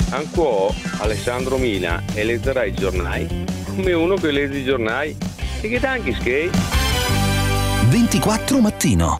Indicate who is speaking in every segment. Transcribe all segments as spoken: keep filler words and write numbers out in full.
Speaker 1: Anco Alessandro Mina e leggerà i giornali come uno che legge i giornali e che tanti skate.
Speaker 2: ventiquattro mattino.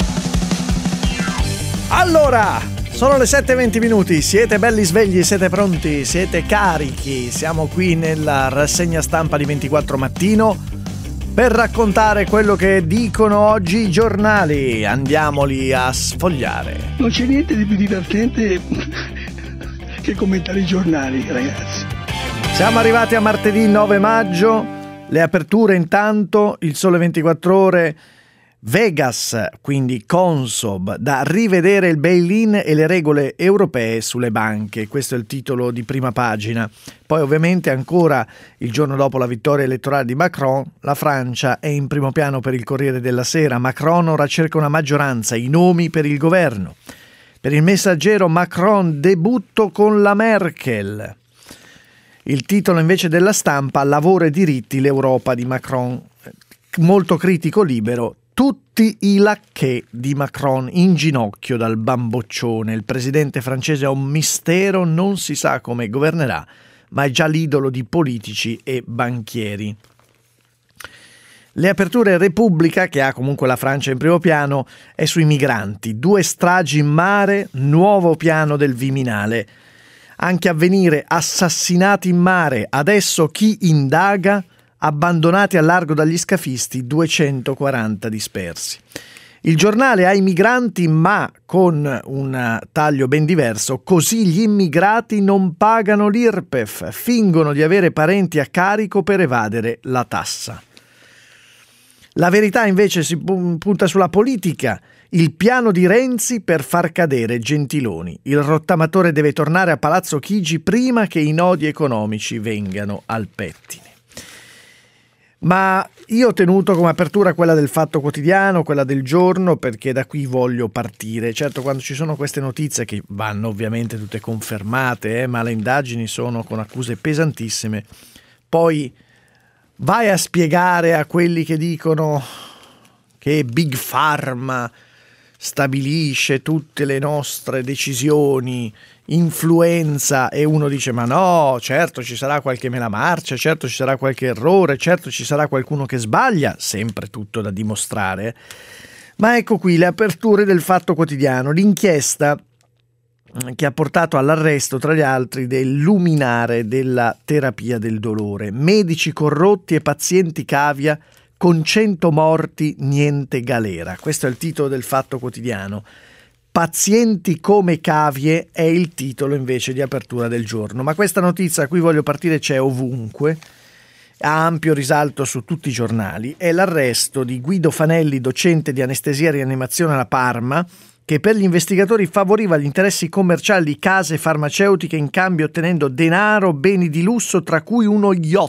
Speaker 3: Allora, sono le sette e venti minuti, siete belli svegli, siete pronti, siete carichi. Siamo qui nella rassegna stampa di ventiquattro mattino per raccontare quello che dicono oggi i giornali. Andiamoli a sfogliare.
Speaker 4: Non c'è niente di più divertente che commentare i giornali, ragazzi.
Speaker 3: Siamo arrivati a martedì nove maggio, le aperture intanto, il Sole ventiquattro Ore, Vegas, quindi Consob, da rivedere il bail-in e le regole europee sulle banche. Questo è il titolo di prima pagina. Poi ovviamente ancora il giorno dopo la vittoria elettorale di Macron, la Francia è in primo piano per il Corriere della Sera. Macron ora cerca una maggioranza, i nomi per il governo. Per il Messaggero, Macron debutto con la Merkel. Il titolo invece della Stampa, lavoro e diritti, l'Europa di Macron. Molto critico Libero. Tutti i lacchè di Macron in ginocchio dal bamboccione. Il presidente francese è un mistero, non si sa come governerà, ma è già l'idolo di politici e banchieri. Le aperture Repubblica, che ha comunque la Francia in primo piano, è sui migranti. Due stragi in mare, nuovo piano del Viminale. Anche Avvenire, assassinati in mare, adesso chi indaga? Abbandonati al largo dagli scafisti, duecentoquaranta dispersi. Il Giornale, ai migranti ma con un taglio ben diverso, così gli immigrati non pagano l'I R P E F, fingono di avere parenti a carico per evadere la tassa. La Verità invece si punta sulla politica, il piano di Renzi per far cadere Gentiloni. Il rottamatore deve tornare a Palazzo Chigi prima che i nodi economici vengano al pettine. Ma io ho tenuto come apertura quella del Fatto Quotidiano, quella del Giorno, perché da qui voglio partire. Certo, quando ci sono queste notizie, che vanno ovviamente tutte confermate, eh, ma le indagini sono con accuse pesantissime, poi vai a spiegare a quelli che dicono che Big Pharma stabilisce tutte le nostre decisioni, influenza, e uno dice ma no, certo ci sarà qualche melamarcia, certo ci sarà qualche errore, certo ci sarà qualcuno che sbaglia, sempre tutto da dimostrare. Ma ecco qui le aperture del Fatto Quotidiano, l'inchiesta che ha portato all'arresto tra gli altri del luminare della terapia del dolore, medici corrotti e pazienti cavia, con cento morti niente galera. Questo è il titolo del Fatto Quotidiano. Pazienti come cavie è il titolo invece di apertura del Giorno. Ma questa notizia a cui voglio partire c'è ovunque, ha ampio risalto su tutti i giornali. È l'arresto di Guido Fanelli, docente di anestesia e rianimazione alla Parma, che per gli investigatori favoriva gli interessi commerciali di case farmaceutiche in cambio ottenendo denaro, beni di lusso, tra cui uno yacht.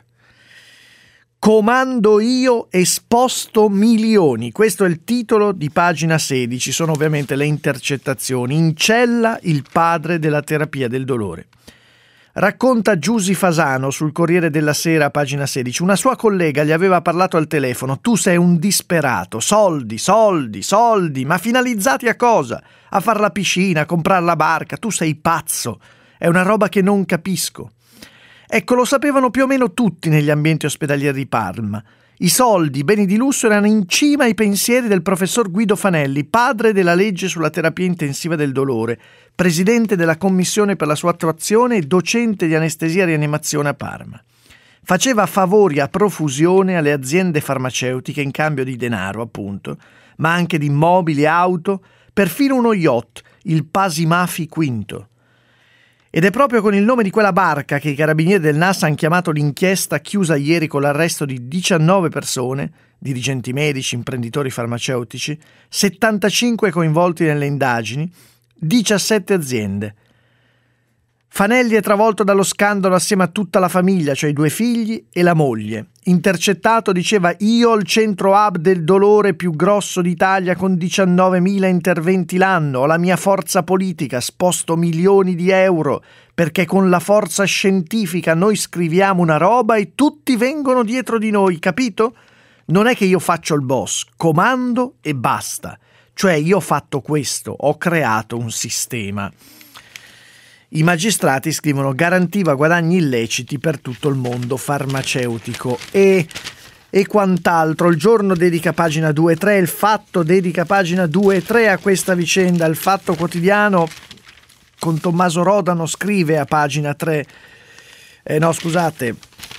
Speaker 3: Comando io, esposto milioni. Questo è il titolo di pagina sedici, sono ovviamente le intercettazioni. In cella il padre della terapia del dolore. Racconta Giusy Fasano sul Corriere della Sera, pagina sedici. Una sua collega gli aveva parlato al telefono. Tu sei un disperato, soldi, soldi, soldi, ma finalizzati a cosa? A far la piscina, a comprare la barca. Tu sei pazzo, è una roba che non capisco. Ecco, lo sapevano più o meno tutti negli ambienti ospedalieri di Parma. I soldi, i beni di lusso erano in cima ai pensieri del professor Guido Fanelli, padre della legge sulla terapia intensiva del dolore, presidente della commissione per la sua attuazione e docente di anestesia e rianimazione a Parma. Faceva favori a profusione alle aziende farmaceutiche in cambio di denaro, appunto, ma anche di immobili, auto, perfino uno yacht, il Pasimafi Quinto. Ed è proprio con il nome di quella barca che i carabinieri del N A S hanno chiamato l'inchiesta chiusa ieri con l'arresto di diciannove persone, dirigenti medici, imprenditori farmaceutici, settantacinque coinvolti nelle indagini, diciassette aziende. Fanelli è travolto dallo scandalo assieme a tutta la famiglia, cioè i due figli e la moglie. Intercettato diceva: io ho il centro hub del dolore più grosso d'Italia con diciannovemila interventi l'anno, ho la mia forza politica, sposto milioni di euro perché con la forza scientifica noi scriviamo una roba e tutti vengono dietro di noi, capito? Non è che io faccio il boss, comando e basta. Cioè io ho fatto questo, ho creato un sistema. I magistrati, scrivono, garantiva guadagni illeciti per tutto il mondo farmaceutico e, e quant'altro. Il Giorno dedica pagina due e tre, il Fatto dedica pagina due e tre a questa vicenda. Il Fatto Quotidiano con Tommaso Rodano scrive a pagina tre, eh, no scusate,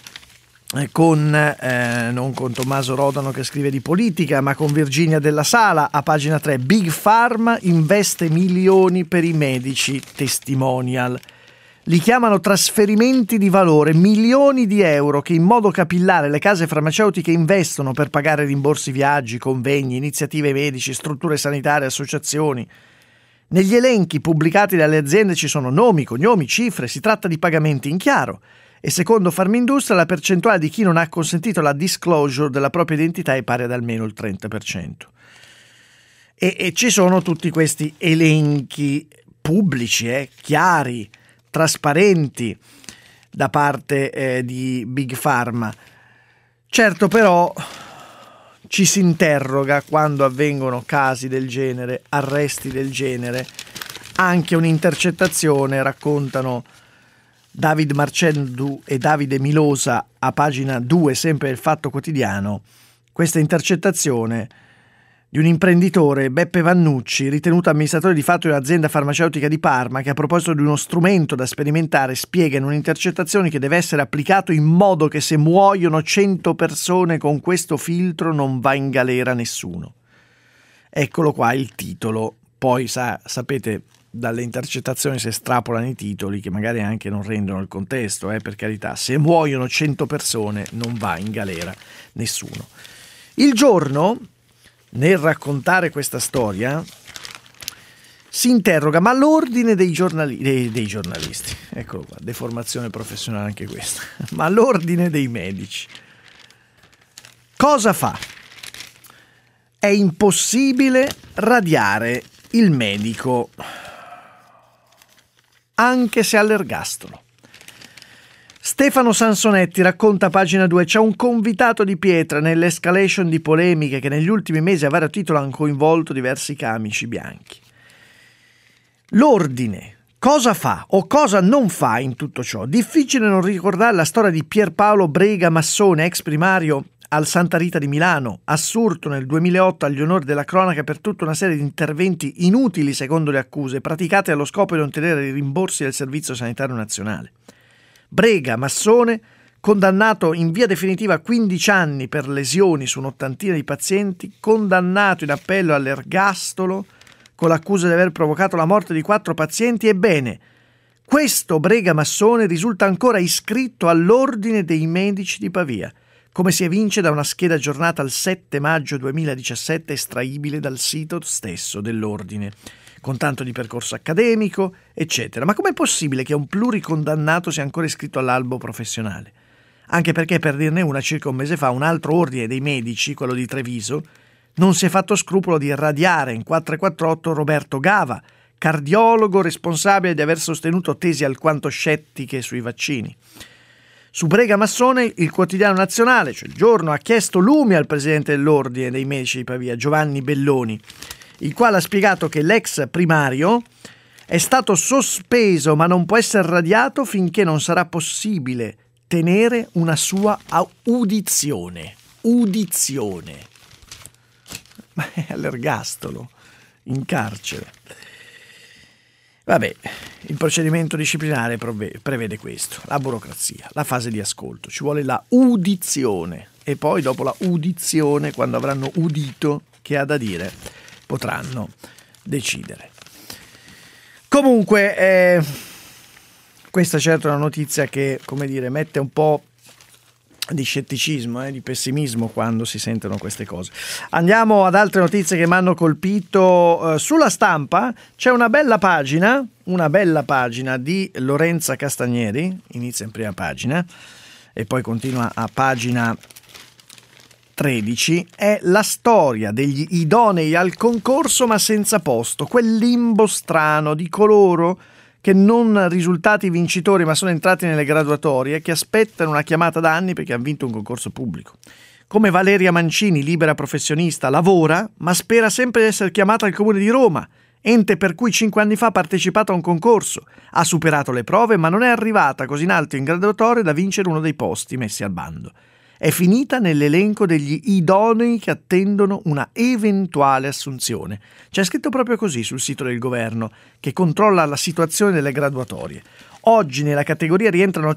Speaker 3: con eh, non con Tommaso Rodano che scrive di politica, ma con Virginia Della Sala a pagina tre. Big Pharma investe milioni per i medici, testimonial. Li chiamano trasferimenti di valore, milioni di euro che in modo capillare le case farmaceutiche investono per pagare rimborsi viaggi, convegni, iniziative medici, strutture sanitarie, associazioni. Negli elenchi pubblicati dalle aziende ci sono nomi, cognomi, cifre, si tratta di pagamenti in chiaro. E secondo Farmindustria la percentuale di chi non ha consentito la disclosure della propria identità è pari ad almeno il trenta per cento. E, e ci sono tutti questi elenchi pubblici, eh, chiari, trasparenti da parte eh, di Big Pharma. Certo però ci si interroga quando avvengono casi del genere, arresti del genere, anche un'intercettazione, raccontano David Marcendu e Davide Milosa a pagina due, sempre del Fatto Quotidiano, questa intercettazione di un imprenditore, Beppe Vannucci, ritenuto amministratore di fatto di un'azienda farmaceutica di Parma, che a proposito di uno strumento da sperimentare spiega in un'intercettazione che deve essere applicato in modo che se muoiono cento persone con questo filtro non va in galera nessuno. Eccolo qua il titolo. Poi sa, sapete, dalle intercettazioni si estrapolano i titoli che magari anche non rendono il contesto, eh, per carità. Se muoiono cento persone non va in galera nessuno. Il Giorno, nel raccontare questa storia, si interroga, ma l'ordine dei, giornali- dei, dei giornalisti, eccolo qua, deformazione professionale anche questa, ma l'ordine dei medici cosa fa? È impossibile radiare il medico anche se all'ergastolo. Stefano Sansonetti racconta a pagina due: c'è un convitato di pietra nell'escalation di polemiche che negli ultimi mesi a vario titolo hanno coinvolto diversi camici bianchi. L'ordine cosa fa o cosa non fa in tutto ciò? Difficile non ricordare la storia di Pierpaolo Brega Massone, ex primario al Santa Rita di Milano, assurto nel duemilaotto agli onori della cronaca per tutta una serie di interventi inutili secondo le accuse, praticati allo scopo di ottenere i rimborsi del Servizio Sanitario Nazionale. Brega Massone, condannato in via definitiva a quindici anni per lesioni su un'ottantina di pazienti, condannato in appello all'ergastolo con l'accusa di aver provocato la morte di quattro pazienti. Ebbene, questo Brega Massone risulta ancora iscritto all'Ordine dei Medici di Pavia, come si evince da una scheda aggiornata al sette maggio duemiladiciassette estraibile dal sito stesso dell'Ordine, con tanto di percorso accademico, eccetera. Ma com'è possibile che un pluricondannato sia ancora iscritto all'albo professionale? Anche perché, per dirne una, circa un mese fa un altro ordine dei medici, quello di Treviso, non si è fatto scrupolo di radiare in quattrocentoquarantotto Roberto Gava, cardiologo responsabile di aver sostenuto tesi alquanto scettiche sui vaccini. Su Brega Massone il Quotidiano Nazionale, cioè il Giorno, ha chiesto lumi al presidente dell'Ordine dei Medici di Pavia, Giovanni Belloni, il quale ha spiegato che l'ex primario è stato sospeso ma non può essere radiato finché non sarà possibile tenere una sua udizione. Udizione. Ma è all'ergastolo, in carcere. Vabbè, il procedimento disciplinare prevede questo, la burocrazia, la fase di ascolto, ci vuole la udizione e poi dopo la udizione, quando avranno udito che ha da dire, potranno decidere. Comunque, eh, questa certo è una notizia che, come dire, mette un po' di scetticismo, eh, di pessimismo quando si sentono queste cose. Andiamo ad altre notizie che mi hanno colpito. Eh, sulla Stampa c'è una bella pagina, una bella pagina di Lorenza Castagneri, inizia in prima pagina e poi continua a pagina tredici, è la storia degli idonei al concorso ma senza posto, quel limbo strano di coloro che non risultati vincitori ma sono entrati nelle graduatorie, che aspettano una chiamata da anni perché hanno vinto un concorso pubblico. Come Valeria Mancini, libera professionista, lavora ma spera sempre di essere chiamata al Comune di Roma ente per cui cinque anni fa ha partecipato a un concorso, ha superato le prove ma non è arrivata così in alto in graduatoria da vincere uno dei posti messi al bando. È finita nell'elenco degli idonei che attendono una eventuale assunzione. C'è scritto proprio così sul sito del governo, che controlla la situazione delle graduatorie. Oggi nella categoria rientrano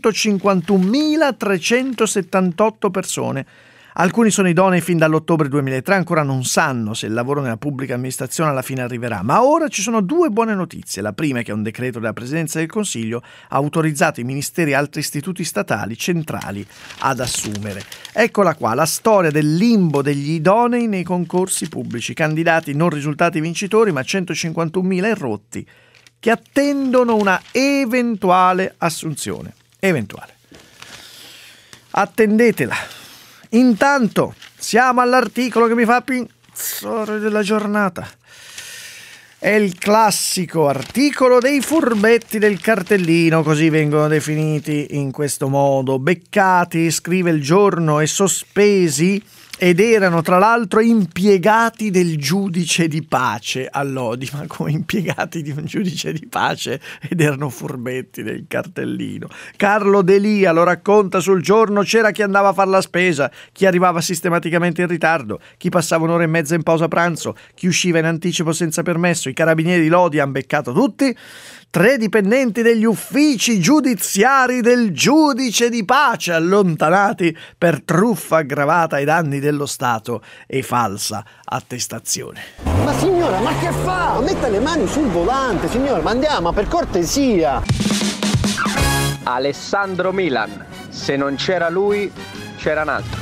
Speaker 3: centocinquantunomilatrecentosettantotto persone. Alcuni sono idonei fin dall'ottobre duemilatré, ancora non sanno se il lavoro nella pubblica amministrazione alla fine arriverà. Ma ora ci sono due buone notizie. La prima è che un decreto della Presidenza del Consiglio ha autorizzato i ministeri e altri istituti statali centrali ad assumere. Eccola qua, la storia del limbo degli idonei nei concorsi pubblici. Candidati non risultati vincitori, ma centocinquantunomila irrotti che attendono una eventuale assunzione. Eventuale. Attendetela. Intanto siamo all'articolo che mi fa pensare della giornata. È il classico articolo dei furbetti del cartellino, così vengono definiti in questo modo. Beccati, scrive Il Giorno, e sospesi, ed erano tra l'altro impiegati del giudice di pace a Lodi. Ma come impiegati di un giudice di pace ed erano furbetti del cartellino? Carlo Delia lo racconta sul Giorno: c'era chi andava a fare la spesa, chi arrivava sistematicamente in ritardo, chi passava un'ora e mezza in pausa pranzo, chi usciva in anticipo senza permesso. I carabinieri di Lodi hanno beccato tutti. Tre dipendenti degli uffici giudiziari del giudice di pace allontanati per truffa aggravata ai danni dello Stato e falsa attestazione.
Speaker 2: Ma signora, ma che fa? Metta le mani sul volante, signora, ma andiamo, per cortesia.
Speaker 5: Alessandro Milan, se non c'era lui, c'era un altro.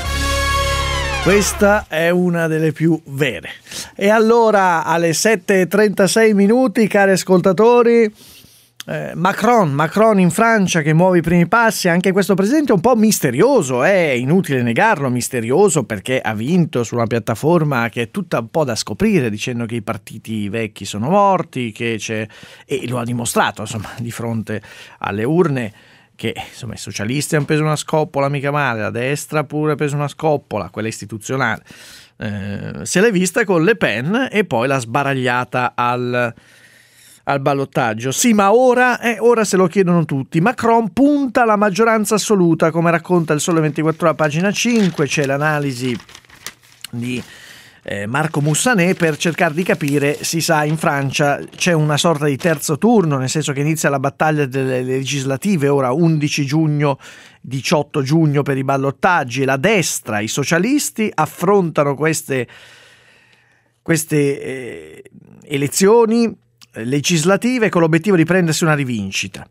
Speaker 3: Questa è una delle più vere. E allora alle sette e trentasei minuti, cari ascoltatori, eh, Macron, Macron in Francia che muove i primi passi. Anche questo presidente è un po' misterioso, è inutile negarlo, misterioso perché ha vinto su una piattaforma che è tutta un po' da scoprire, dicendo che i partiti vecchi sono morti, che c'è, e lo ha dimostrato insomma di fronte alle urne, che insomma i socialisti hanno preso una scoppola mica male, la destra pure ha preso una scoppola, quella istituzionale, eh, se l'è vista con Le Pen e poi l'ha sbaragliata al, al ballottaggio. Sì, ma ora, eh, ora se lo chiedono tutti. Macron punta alla maggioranza assoluta, come racconta il Sole ventiquattro Ore a pagina cinque. C'è l'analisi di Eh, Marco Mussanè per cercare di capire. Si sa, in Francia c'è una sorta di terzo turno, nel senso che inizia la battaglia delle legislative ora undici giugno, diciotto giugno per i ballottaggi. La destra, i socialisti affrontano queste, queste eh, elezioni legislative con l'obiettivo di prendersi una rivincita,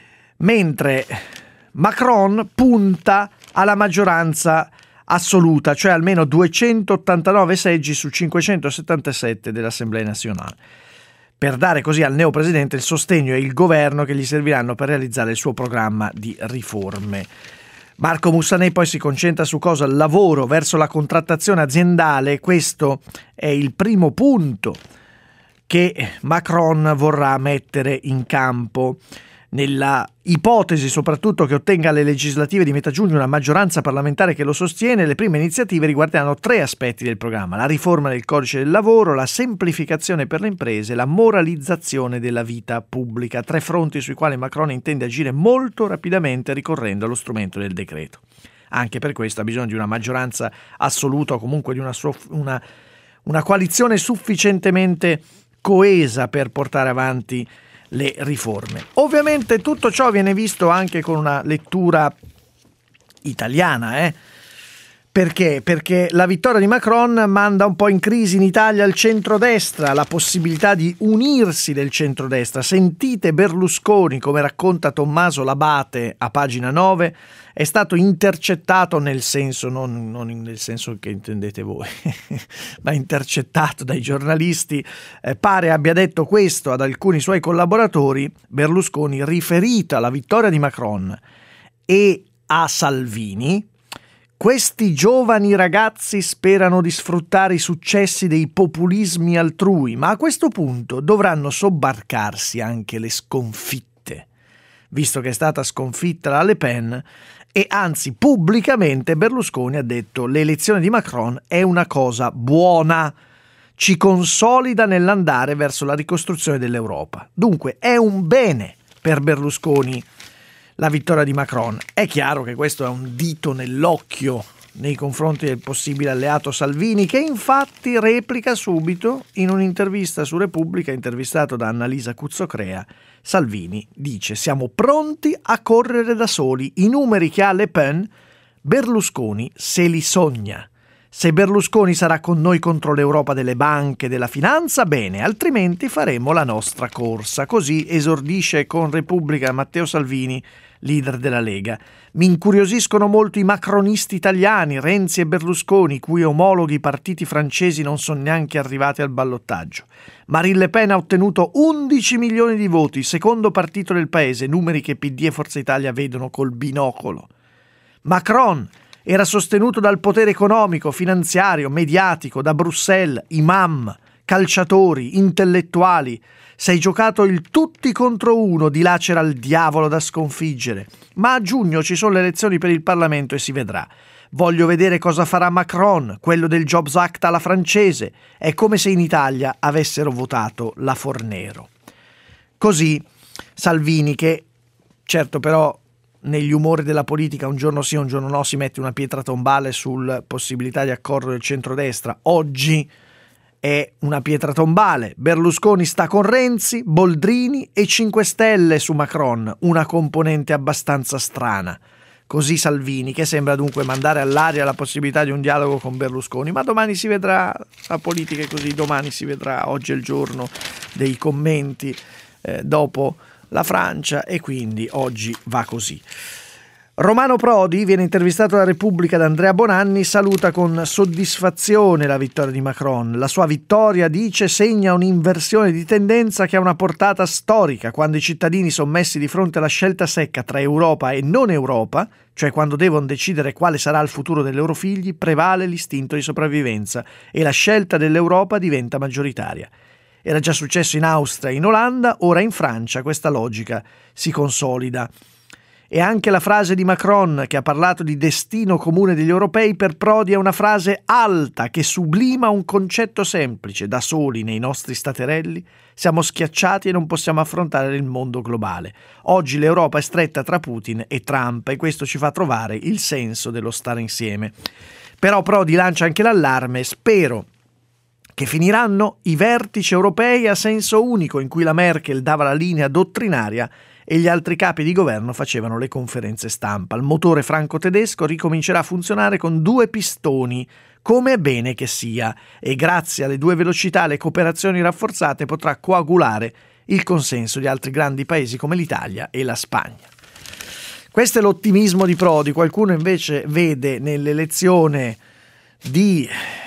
Speaker 3: mentre Macron punta alla maggioranza assoluta, cioè almeno duecentottantanove seggi su cinquecentosettantasette dell'Assemblea nazionale, per dare così al neopresidente il sostegno e il governo che gli serviranno per realizzare il suo programma di riforme. Marco Mussanè poi si concentra su cosa? Il lavoro verso la contrattazione aziendale. Questo è il primo punto che Macron vorrà mettere in campo. Nella ipotesi soprattutto che ottenga alle legislative di metà giugno una maggioranza parlamentare che lo sostiene, le prime iniziative riguarderanno tre aspetti del programma: la riforma del codice del lavoro, la semplificazione per le imprese, la moralizzazione della vita pubblica. Tre fronti sui quali Macron intende agire molto rapidamente ricorrendo allo strumento del decreto. Anche per questo ha bisogno di una maggioranza assoluta o comunque di una, una, una coalizione sufficientemente coesa per portare avanti le riforme. Ovviamente tutto ciò viene visto anche con una lettura italiana, eh? Perché? Perché la vittoria di Macron manda un po' in crisi in Italia il centrodestra, la possibilità di unirsi del centrodestra. Sentite Berlusconi, come racconta Tommaso Labate a pagina nove, è stato intercettato, nel senso, non, non nel senso che intendete voi, ma intercettato dai giornalisti, eh, pare abbia detto questo ad alcuni suoi collaboratori, Berlusconi, riferita alla vittoria di Macron e a Salvini: questi giovani ragazzi sperano di sfruttare i successi dei populismi altrui, ma a questo punto dovranno sobbarcarsi anche le sconfitte, visto che è stata sconfitta la Le Pen. E anzi, pubblicamente Berlusconi ha detto: l'elezione di Macron è una cosa buona. ci consolida nell'andare verso la ricostruzione dell'Europa. Dunque è un bene per Berlusconi la vittoria di Macron. È chiaro che questo è un dito nell'occhio nei confronti del possibile alleato Salvini, che infatti replica subito in un'intervista su Repubblica, intervistato da Annalisa Cuzzocrea. Salvini dice: siamo pronti a correre da soli, i numeri che ha Le Pen Berlusconi se li sogna. Se Berlusconi sarà con noi contro l'Europa delle banche e della finanza, bene, altrimenti faremo la nostra corsa. Così esordisce con Repubblica Matteo Salvini, leader della Lega. Mi incuriosiscono molto i macronisti italiani, Renzi e Berlusconi, cui omologhi partiti francesi non sono neanche arrivati al ballottaggio. Marine Le Pen ha ottenuto undici milioni di voti, secondo partito del paese, numeri che P D e Forza Italia vedono col binocolo. Macron era sostenuto dal potere economico, finanziario, mediatico, da Bruxelles, imam, calciatori, intellettuali. Sei giocato il tutti contro uno, di là c'era il diavolo da sconfiggere. Ma a giugno ci sono le elezioni per il Parlamento e si vedrà. Voglio vedere cosa farà Macron, quello del Jobs Act alla francese. È come se in Italia avessero votato la Fornero. Così Salvini, che certo però negli umori della politica un giorno sì un giorno no si mette una pietra tombale sulla possibilità di accordo del centrodestra, oggi è una pietra tombale. Berlusconi sta con Renzi, Boldrini e cinque Stelle su Macron, una componente abbastanza strana. Così Salvini, che sembra dunque mandare all'aria la possibilità di un dialogo con Berlusconi, ma domani si vedrà, la politica è così, domani si vedrà, oggi è il giorno dei commenti eh, dopo la Francia e quindi oggi va così. Romano Prodi viene intervistato da Repubblica da Andrea Bonanni, saluta con soddisfazione la vittoria di Macron. La sua vittoria, dice, segna un'inversione di tendenza che ha una portata storica. Quando i cittadini sono messi di fronte alla scelta secca tra Europa e non Europa, cioè quando devono decidere quale sarà il futuro dei loro figli, prevale l'istinto di sopravvivenza e la scelta dell'Europa diventa maggioritaria. Era già successo in Austria e in Olanda, ora in Francia questa logica si consolida. E anche la frase di Macron, che ha parlato di destino comune degli europei, per Prodi è una frase alta che sublima un concetto semplice. Da soli nei nostri staterelli siamo schiacciati e non possiamo affrontare il mondo globale. Oggi l'Europa è stretta tra Putin e Trump e questo ci fa trovare il senso dello stare insieme. Però Prodi lancia anche l'allarme: spero che finiranno i vertici europei a senso unico, in cui la Merkel dava la linea dottrinaria e gli altri capi di governo facevano le conferenze stampa. Il motore franco-tedesco ricomincerà a funzionare con due pistoni, come è bene che sia, e grazie alle due velocità e alle cooperazioni rafforzate potrà coagulare il consenso di altri grandi paesi come l'Italia e la Spagna. Questo è l'ottimismo di Prodi. Qualcuno invece vede nell'elezione di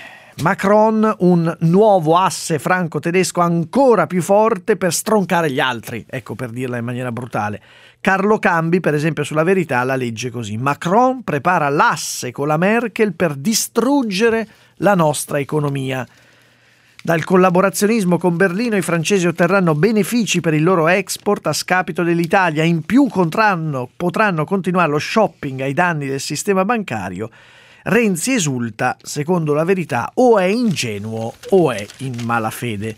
Speaker 3: Macron un nuovo asse franco-tedesco ancora più forte per stroncare gli altri, ecco, per dirla in maniera brutale. Carlo Cambi, per esempio, sulla Verità la legge così: Macron prepara l'asse con la Merkel per distruggere la nostra economia. Dal collaborazionismo con Berlino i francesi otterranno benefici per il loro export a scapito dell'Italia, in più potranno, potranno continuare lo shopping ai danni del sistema bancario. Renzi esulta, secondo la Verità, o è ingenuo o è in malafede.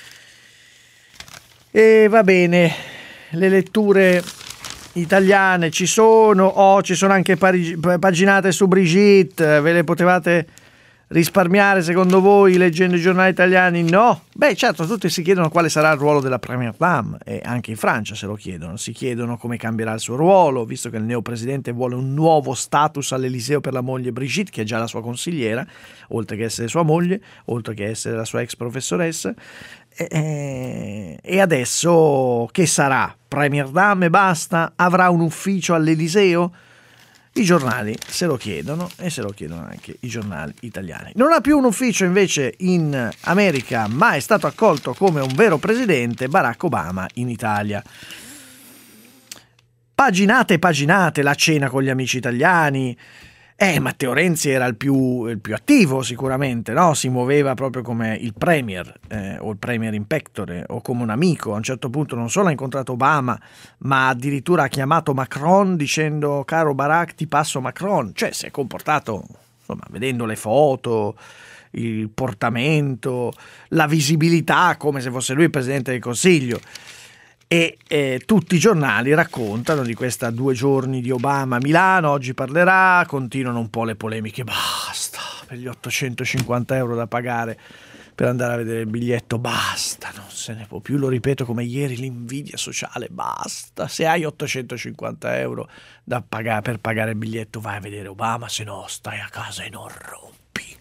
Speaker 3: E va bene, le letture italiane ci sono, oh, ci sono anche pari- paginate su Brigitte, ve le potevate risparmiare secondo voi leggendo i giornali italiani? No? Beh, certo, tutti si chiedono quale sarà il ruolo della Première Dame, e anche in Francia se lo chiedono, si chiedono come cambierà il suo ruolo, visto che il neopresidente vuole un nuovo status all'Eliseo per la moglie Brigitte, che è già la sua consigliera, oltre che essere sua moglie, oltre che essere la sua ex professoressa. E, e adesso che sarà? Première Dame e basta? Avrà un ufficio all'Eliseo? I giornali se lo chiedono e se lo chiedono anche i giornali italiani. Non ha più un ufficio invece in America, ma è stato accolto come un vero presidente Barack Obama in Italia. Paginate e paginate, la cena con gli amici italiani. Eh, Matteo Renzi era il più, il più attivo sicuramente, no? Si muoveva proprio come il premier eh, o il premier in pectore o come un amico. A un certo punto non solo ha incontrato Obama, ma addirittura ha chiamato Macron dicendo: caro Barack, ti passo Macron. Cioè si è comportato, insomma, vedendo le foto il portamento, la visibilità, come se fosse lui il Presidente del Consiglio. E eh, tutti i giornali raccontano di questa due giorni di Obama a Milano, oggi parlerà, continuano un po' le polemiche, basta, per gli ottocentocinquanta euro da pagare per andare a vedere il biglietto, basta, non se ne può più, lo ripeto come ieri, l'invidia sociale, basta, se hai ottocentocinquanta euro da pagare, per pagare il biglietto vai a vedere Obama, se no stai a casa e non rompi.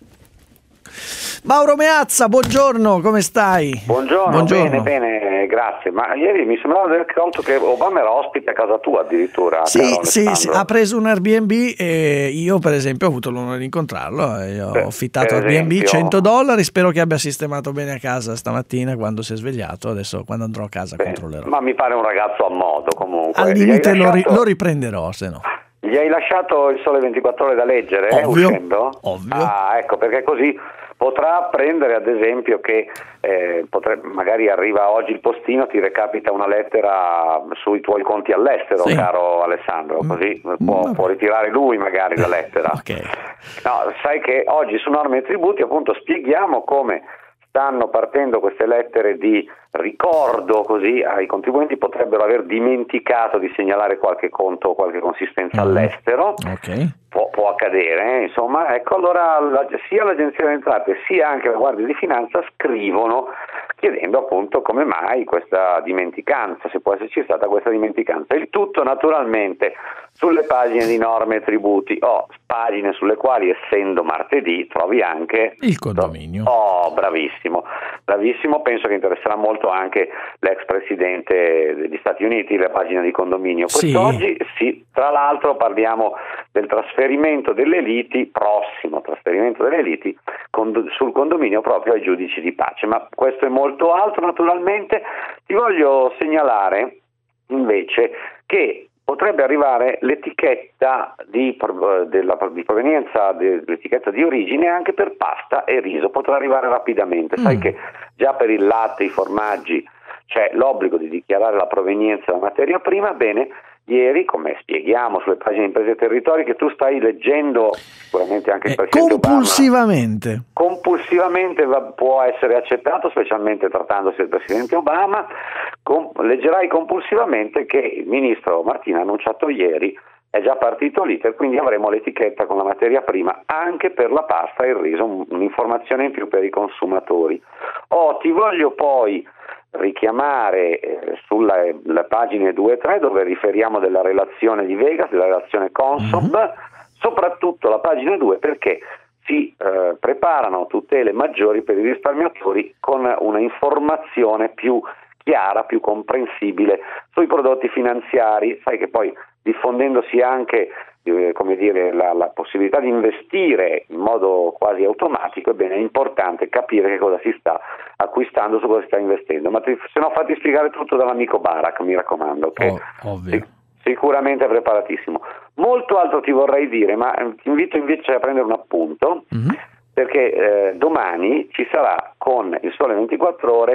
Speaker 3: Mauro Meazza, buongiorno, come stai?
Speaker 6: Buongiorno,
Speaker 3: buongiorno.
Speaker 6: bene, bene, grazie. Ma ieri mi sembrava di aver conto che Obama era ospite a casa tua addirittura.
Speaker 3: Sì, sì, sì, ha preso un Airbnb e io per esempio ho avuto l'onore di incontrarlo e ho
Speaker 6: Beh,
Speaker 3: affittato Airbnb cento dollari, spero che abbia sistemato bene a casa stamattina quando si è svegliato, adesso quando andrò a casa
Speaker 6: Beh,
Speaker 3: controllerò.
Speaker 6: Ma mi pare un ragazzo a modo comunque.
Speaker 3: Al limite
Speaker 6: lasciato...
Speaker 3: lo, ri- lo riprenderò, se no.
Speaker 6: Gli hai lasciato il Sole ventiquattro Ore da leggere,
Speaker 3: ovvio,
Speaker 6: uscendo?
Speaker 3: Ovvio.
Speaker 6: Ah, ecco, perché così potrà apprendere ad esempio che eh, potrebbe, magari arriva oggi il postino, ti recapita una lettera sui tuoi conti all'estero, sì. Caro Alessandro, così mm. può, può ritirare lui magari la lettera.
Speaker 3: Okay.
Speaker 6: No, sai che oggi su Norme e Tributi appunto spieghiamo come stanno partendo queste lettere di ricordo, così ai contribuenti potrebbero aver dimenticato di segnalare qualche conto o qualche consistenza mm. all'estero.
Speaker 3: Okay.
Speaker 6: Può, può accadere, eh? Insomma, ecco, allora la, sia l'Agenzia delle Entrate sia anche la Guardia di Finanza scrivono chiedendo appunto come mai questa dimenticanza, se può esserci stata questa dimenticanza. Il tutto naturalmente sulle pagine di Norme e Tributi, o oh, pagine sulle quali, essendo martedì, trovi anche
Speaker 3: il condominio.
Speaker 6: Oh, bravissimo, bravissimo, penso che interesserà molto anche l'ex presidente degli Stati Uniti, la pagina di condominio. Quest'oggi sì, sì, tra l'altro parliamo del trasferimento delle liti, prossimo trasferimento delle liti con, sul condominio proprio ai giudici di pace, ma questo è molto altro naturalmente. Ti voglio segnalare invece che potrebbe arrivare l'etichetta di, della, di provenienza, l'etichetta di origine anche per pasta e riso, potrà arrivare rapidamente. Mm. Sai che già per il latte e i formaggi c'è l'obbligo di dichiarare la provenienza della materia prima. Bene, ieri, come spieghiamo sulle pagine Imprese e Territori, che tu stai leggendo sicuramente anche il
Speaker 3: eh,
Speaker 6: Presidente
Speaker 3: compulsivamente.
Speaker 6: Obama, compulsivamente va, può essere accettato, specialmente trattandosi del Presidente Obama. Com- leggerai compulsivamente che il Ministro Martina ha annunciato ieri, è già partito l'iter, quindi avremo l'etichetta con la materia prima anche per la pasta e il riso, un'informazione in più per i consumatori. Oh, ti voglio poi richiamare eh, sulle pagine due e tre dove riferiamo della relazione di Vegas, della relazione Consob, mm-hmm. soprattutto la pagina due perché si eh, preparano tutele maggiori per i risparmiatori con una informazione più chiara, più comprensibile sui prodotti finanziari. Sai che poi diffondendosi anche eh, come dire, la, la possibilità di investire in modo quasi automatico, ebbene è importante capire che cosa si sta acquistando, su cosa si sta investendo. Ma ti, se no fatti spiegare tutto dall'amico Barak, mi raccomando, che
Speaker 3: oh, ovvio. Sic-
Speaker 6: sicuramente è preparatissimo. Molto altro ti vorrei dire, ma ti invito invece a prendere un appunto, mm-hmm. perché eh, domani ci sarà con il Sole ventiquattro Ore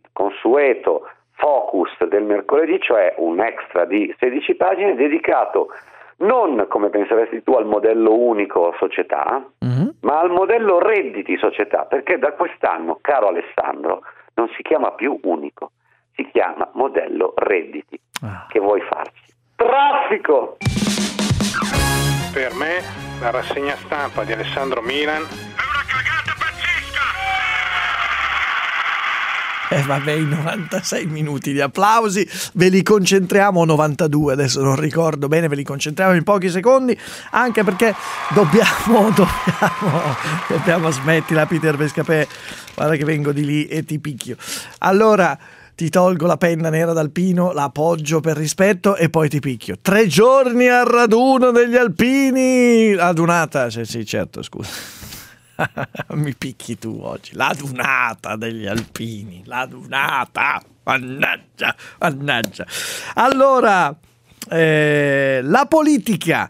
Speaker 6: consueto focus del mercoledì, cioè un extra di sedici pagine dedicato non, come penseresti tu, al modello unico società, mm-hmm. ma al modello redditi società, perché da quest'anno, caro Alessandro, non si chiama più unico, si chiama modello redditi. Ah. Che vuoi farci? Traffico!
Speaker 7: Per me la rassegna stampa di Alessandro Milan è una cagata pazzesca!
Speaker 3: Eh vabbè, i novantasei minuti di applausi ve li concentriamo, novantadue adesso non ricordo bene, ve li concentriamo in pochi secondi, anche perché dobbiamo dobbiamo dobbiamo smettila Peter Vescapè, guarda che vengo di lì e ti picchio. Allora ti tolgo la penna nera dal pino, la appoggio per rispetto e poi ti picchio. Tre giorni al raduno degli alpini, radunata, sì, sì certo, scusa. Mi picchi tu oggi, la dunata degli alpini, la dunata, mannaggia, mannaggia. Allora, eh, la politica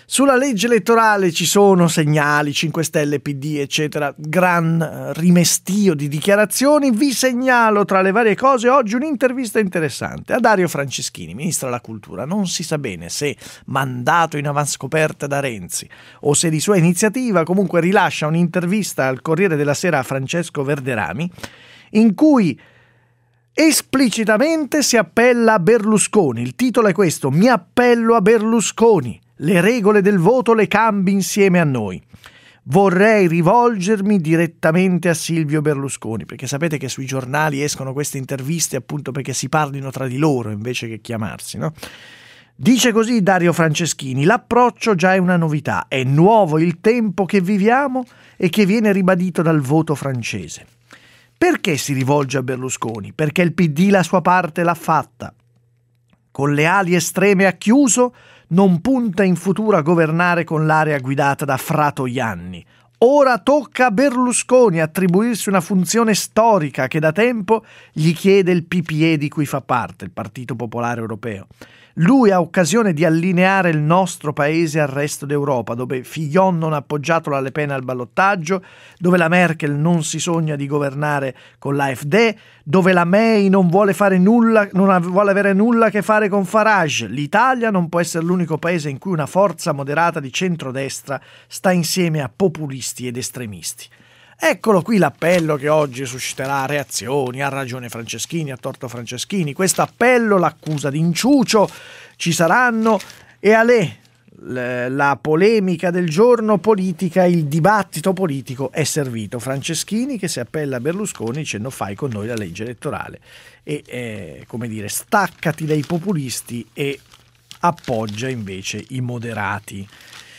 Speaker 3: Sulla legge elettorale ci sono segnali, cinque Stelle, P D, eccetera, gran rimestio di dichiarazioni. Vi segnalo tra le varie cose oggi un'intervista interessante a Dario Franceschini, ministro della cultura. Non si sa bene se mandato in avanscoperta da Renzi o se di sua iniziativa, comunque rilascia un'intervista al Corriere della Sera a Francesco Verderami in cui esplicitamente si appella a Berlusconi. Il titolo è questo: mi appello a Berlusconi. Le regole del voto le cambi insieme a noi. Vorrei rivolgermi direttamente a Silvio Berlusconi, perché sapete che sui giornali escono queste interviste appunto perché si parlino tra di loro invece che chiamarsi, no? Dice così Dario Franceschini: l'approccio già è una novità, è nuovo il tempo che viviamo e che viene ribadito dal voto francese. Perché si rivolge a Berlusconi? Perché il P D la sua parte l'ha fatta. Con le ali estreme a chiuso non punta in futuro a governare con l'area guidata da Fratoianni. Ora tocca a Berlusconi attribuirsi una funzione storica che da tempo gli chiede il P P E di cui fa parte, il Partito Popolare Europeo. Lui ha occasione di allineare il nostro paese al resto d'Europa, dove Fillon non ha appoggiato la Le Pen al ballottaggio, dove la Merkel non si sogna di governare con l'A F D, dove la May non vuole fare nulla, non vuole avere nulla a che fare con Farage. L'Italia non può essere l'unico paese in cui una forza moderata di centrodestra sta insieme a populisti ed estremisti. Eccolo qui l'appello che oggi susciterà reazioni. Ha ragione Franceschini, ha torto Franceschini. Questo appello, l'accusa di inciucio, ci saranno. E a lei la polemica del giorno politica, il dibattito politico è servito. Franceschini che si appella a Berlusconi dicendo: fai con noi la legge elettorale e eh, come dire, staccati dai populisti e appoggia invece i moderati.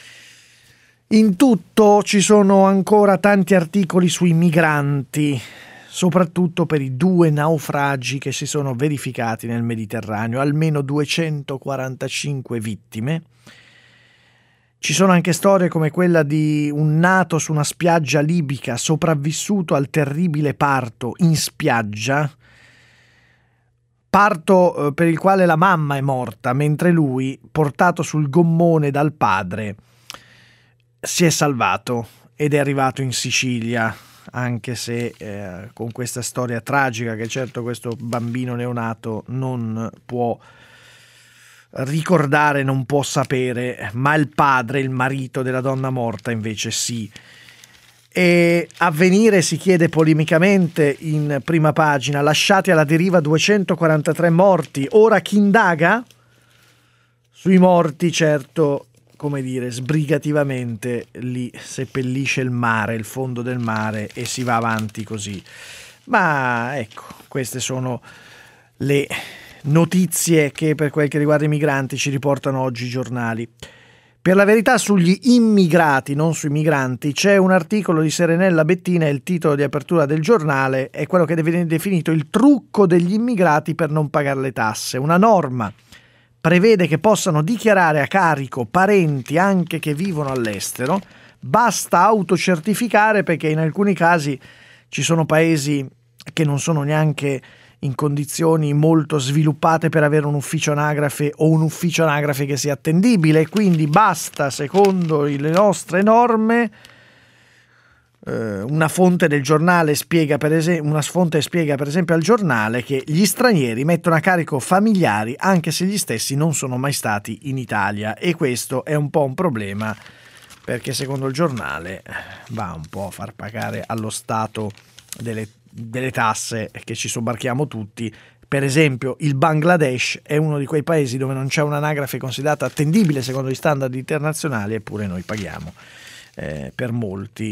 Speaker 3: In tutto ci sono ancora tanti articoli sui migranti, soprattutto per i due naufragi che si sono verificati nel Mediterraneo, almeno duecentoquarantacinque vittime. Ci sono anche storie come quella di un nato su una spiaggia libica sopravvissuto al terribile parto in spiaggia, parto per il quale la mamma è morta, mentre lui, portato sul gommone dal padre, si è salvato ed è arrivato in Sicilia, anche se eh, con questa storia tragica che certo questo bambino neonato non può ricordare, non può sapere, ma il padre, il marito della donna morta invece sì. E Avvenire si chiede polemicamente in prima pagina: lasciati alla deriva duecentoquarantatré morti, ora chi indaga? Sui morti certo, come dire, sbrigativamente li seppellisce il mare, il fondo del mare, e si va avanti così. Ma ecco, queste sono le notizie che per quel che riguarda i migranti ci riportano oggi i giornali. Per la verità sugli immigrati, non sui migranti, c'è un articolo di Serenella Bettina e il titolo di apertura del giornale è quello che viene definito il trucco degli immigrati per non pagare le tasse. Una norma prevede che possano dichiarare a carico parenti anche che vivono all'estero, basta autocertificare, perché in alcuni casi ci sono paesi che non sono neanche in condizioni molto sviluppate per avere un ufficio anagrafe o un ufficio anagrafe che sia attendibile, quindi basta, secondo le nostre norme, una fonte del giornale spiega per esempio, una fonte spiega per esempio al giornale che gli stranieri mettono a carico familiari anche se gli stessi non sono mai stati in Italia, e questo è un po' un problema perché secondo il giornale va un po' a far pagare allo Stato delle, delle tasse che ci sobbarchiamo tutti. Per esempio il Bangladesh è uno di quei paesi dove non c'è un'anagrafe considerata attendibile secondo gli standard internazionali, eppure noi paghiamo eh, per molti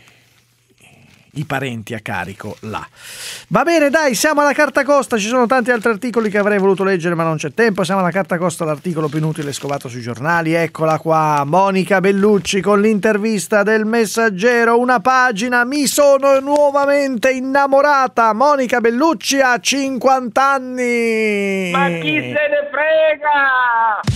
Speaker 3: i parenti a carico là. Va bene, dai, siamo alla carta costa. Ci sono tanti altri articoli che avrei voluto leggere ma non c'è tempo. Siamo alla carta costa, l'articolo più inutile scovato sui giornali. Eccola qua, Monica Bellucci con l'intervista del Messaggero. Una pagina: mi sono nuovamente innamorata. Monica Bellucci ha cinquanta anni.
Speaker 8: Ma chi se ne frega?